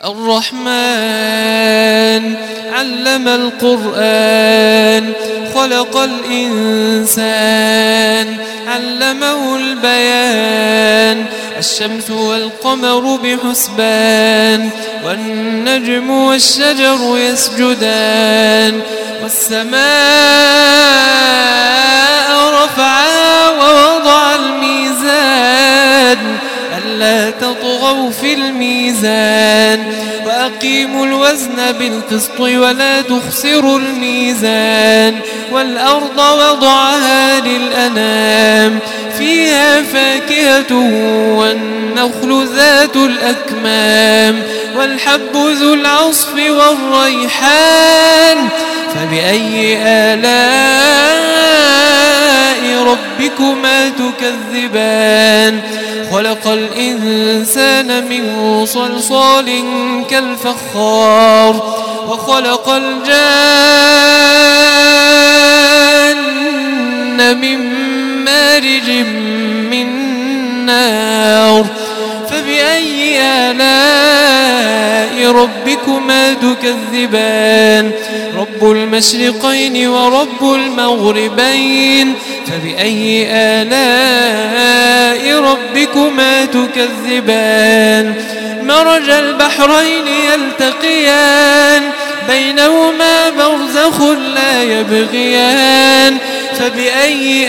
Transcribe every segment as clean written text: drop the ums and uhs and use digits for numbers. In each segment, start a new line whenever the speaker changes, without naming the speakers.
الرحمن علم القرآن خلق الإنسان علمه البيان الشمس والقمر بحسبان والنجم والشجر يسجدان والسماء رفعها ووضع الميزان ألا تطغوا في الميزان وأقيموا الوزن بالقسط ولا تخسروا الميزان والأرض وضعها للأنام فيها فاكهة والنخل ذات الأكمام والحب ذو العصف والريحان فبأي آلاء ربكما تكذبان خلق الإنسان من صلصال كالفخار وخلق الجان من مارج من نار فبأي آلاء ربكما تكذبان رب المشرقين ورب المغربين فبأي آلاء ربكما تكذبان مرج البحرين يلتقيان بينهما برزخ لا يبغيان فبأي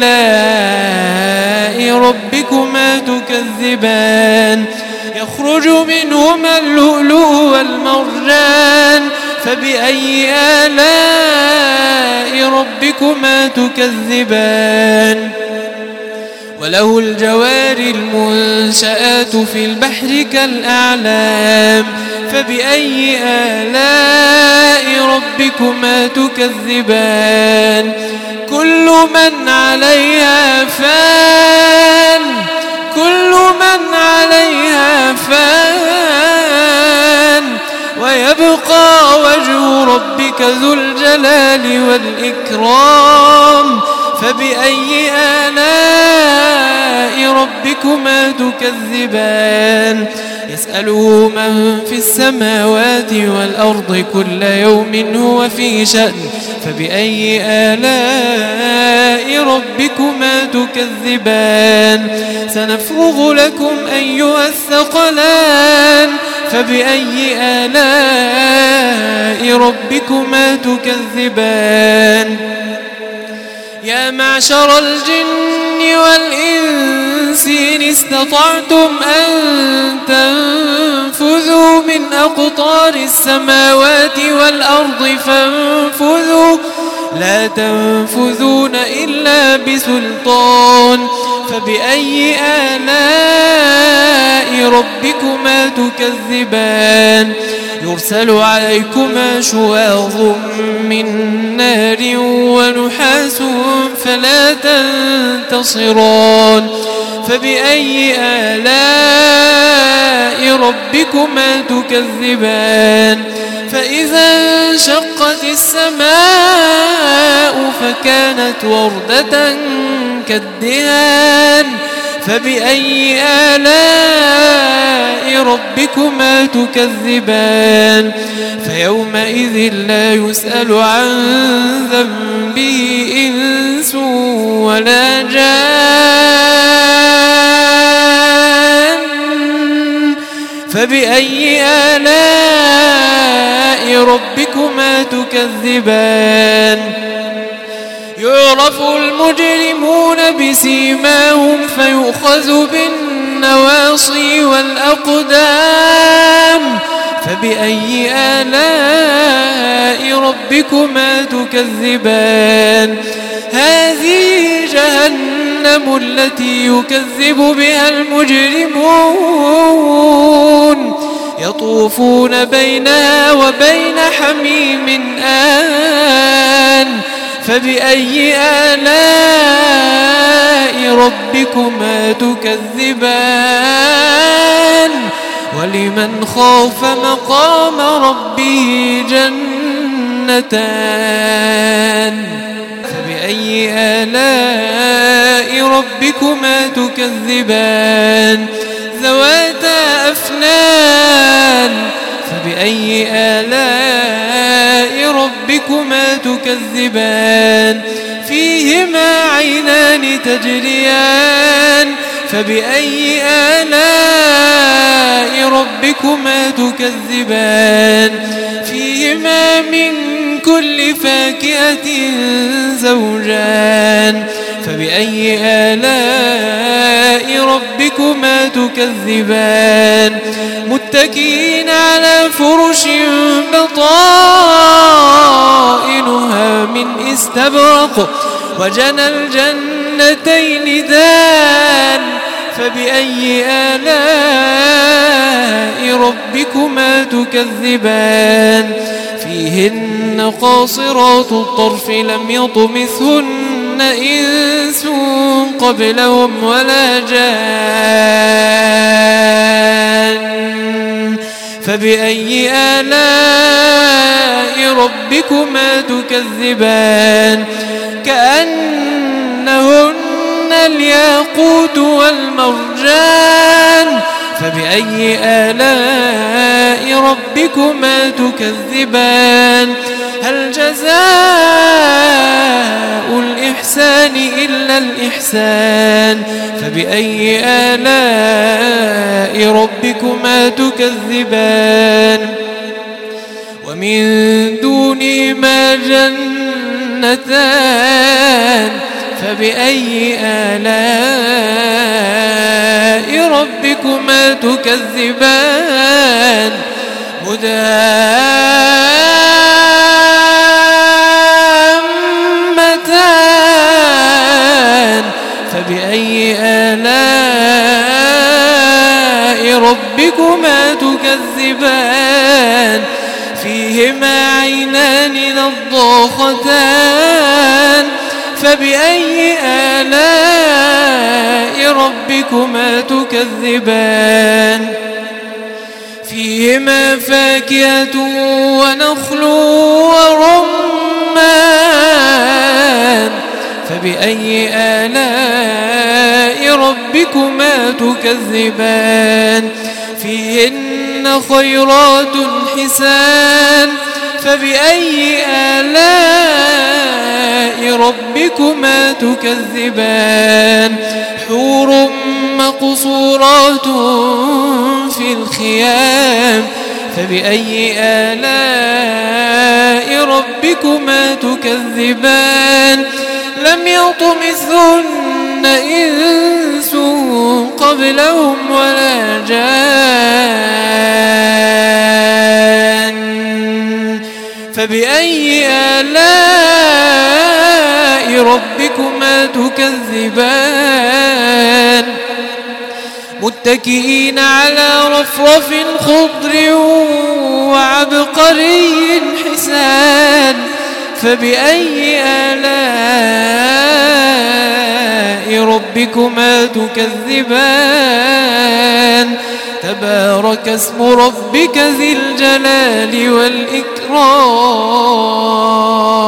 آلاء ربكما تكذبان يخرج منهما اللؤلؤ والمرجان فبأي آلاء ربكما تكذبان وله الجوار المنشآت في البحر كالأعلام فبأي آلاء ربكما تكذبان كل من عليها فان ويبقى وجه ربك ذو الجلال والإكرام فبأي آلاء ربكما تكذبان يسأله من في السماوات والأرض كل يوم هو في شأن فبأي آلاء ربكما تكذبان سنفرغ لكم أيها الثقلان فبأي آلاء ربكما تكذبان يا معشر الجن والإنس إن استطعتم أن تنفذوا من أقطار السماوات والأرض فانفذوا لا تنفذون إلا بسلطان فبأي آلاء ربكما تكذبان يرسل عليكما شواظ من نار ونحاس فلا تنتصران فبأي آلاء ربكما تكذبان فإذا انشقت السماء فكانت وردة كالدهان فبأي آلاء ربكما تكذبان فيومئذ لا يسأل عن ذنبه إنس ولا جان فبأي آلاء ربكما تكذبان يعرف المجرمون بسيماهم فيؤخذ بالنواصي والأقدام فبأي آلاء ربكما تكذبان هذه جهنم التي يكذب بها المجرمون يطوفون بينها وبين حميم آن فبأي آلاء ربكما تكذبان ولمن خاف مقام ربه جنتان فبأي آلاء ربكما تكذبان ذواتا أفنان فبأي آلاء ربكما تكذبان فيهما عينان تجريان فبأي آلاء ربكما تكذبان فيهما من كل فاكهة زوجان فبأي آلاء ربكما تكذبان متكئين على فرش بطائنها من استبرق وجنى الجنتين دان فبأي آلاء ربكما تكذبان فيهن قاصرات الطرف لم يطمثهن إنس قبلهم ولا جان فبأي آلاء ربكما تكذبان كأنهن الياقوت والمرجان فبأي آلاء ربكما تكذبان هل جزاء الإحسان إلا الإحسان فبأي آلاء ربكما تكذبان ومن دونهما جنتان فبأي آلاء ربكما تكذبان مدهامتان فبأي آلاء ربكما تكذبان فيهما عينان نضاختان فبأي آلاء ربكما تكذبان فيهما فاكهة ونخل ورمان فبأي آلاء ربكما تكذبان فيهن خيرات حسان فبأي آلاء ربكما تكذبان حور مقصورات في الخيام فبأي آلاء ربكما تكذبان لم يطمثهن إنس قبلهم ولا جان فبأي آلاء ربكما تكذبان متكئين على رفرف خضر وعبقري حسان فبأي آلاء ربكما تكذبان تبارك اسم ربك ذي الجلال والإكرام